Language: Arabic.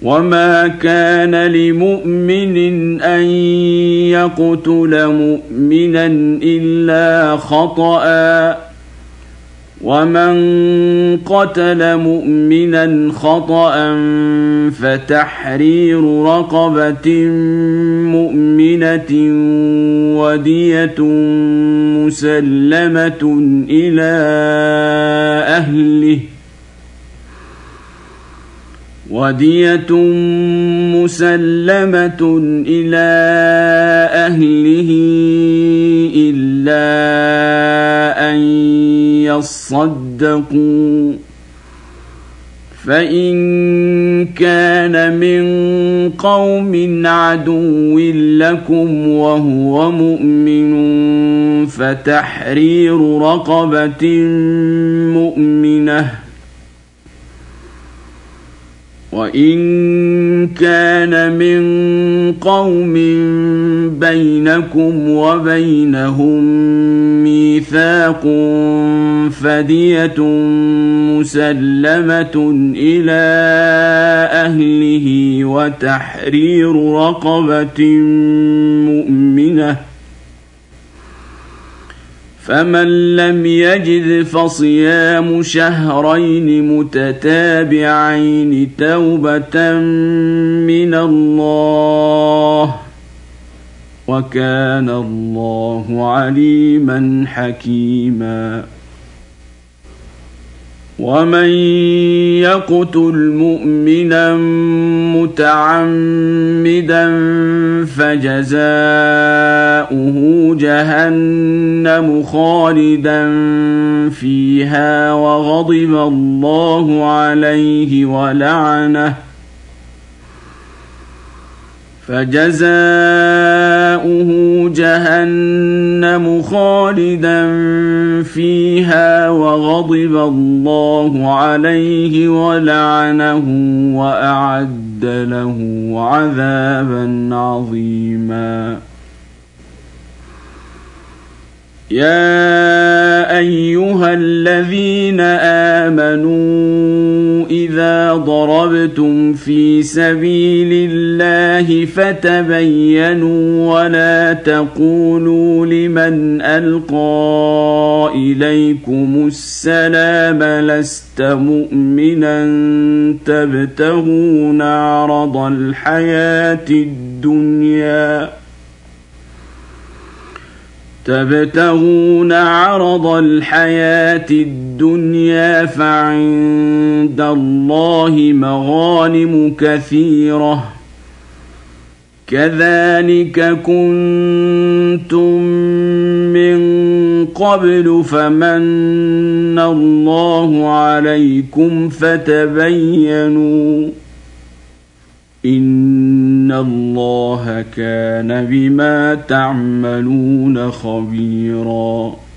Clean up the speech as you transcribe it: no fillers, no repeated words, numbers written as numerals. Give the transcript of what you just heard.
وما كان لمؤمن أن يقتل مؤمنا إلا خطأ ومن قتل مؤمنا خطأ فتحرير رقبة مؤمنة ودية مسلمة إلى أهله إلا أن يصدقوا فإن كان من قوم عدو لكم وهو مؤمن فتحرير رقبة مؤمنة وإن كان من قوم بينكم وبينهم ميثاق فدية مسلمة إلى أهله وتحرير رقبة مؤمنة فمن لم يجد فصيام شهرين متتابعين توبة من الله وكان الله عليما حكيما ومن يقتل مؤمنا متعمدا فجزاؤه جهنم خالدا فيها وغضب الله عليه ولعنه وأعد له عذابا عظيما يا أيها الذين آمنوا إذا ضربتم في سبيل الله فتبينوا ولا تقولوا لمن ألقى إليكم السلام لست مؤمنا تبتغون عرض الحياة الدنيا فعند الله مغانم كثيرة كذلك كنتم من قبل فمن الله عليكم فتبينوا إن الله كان بما تعملون خبيرا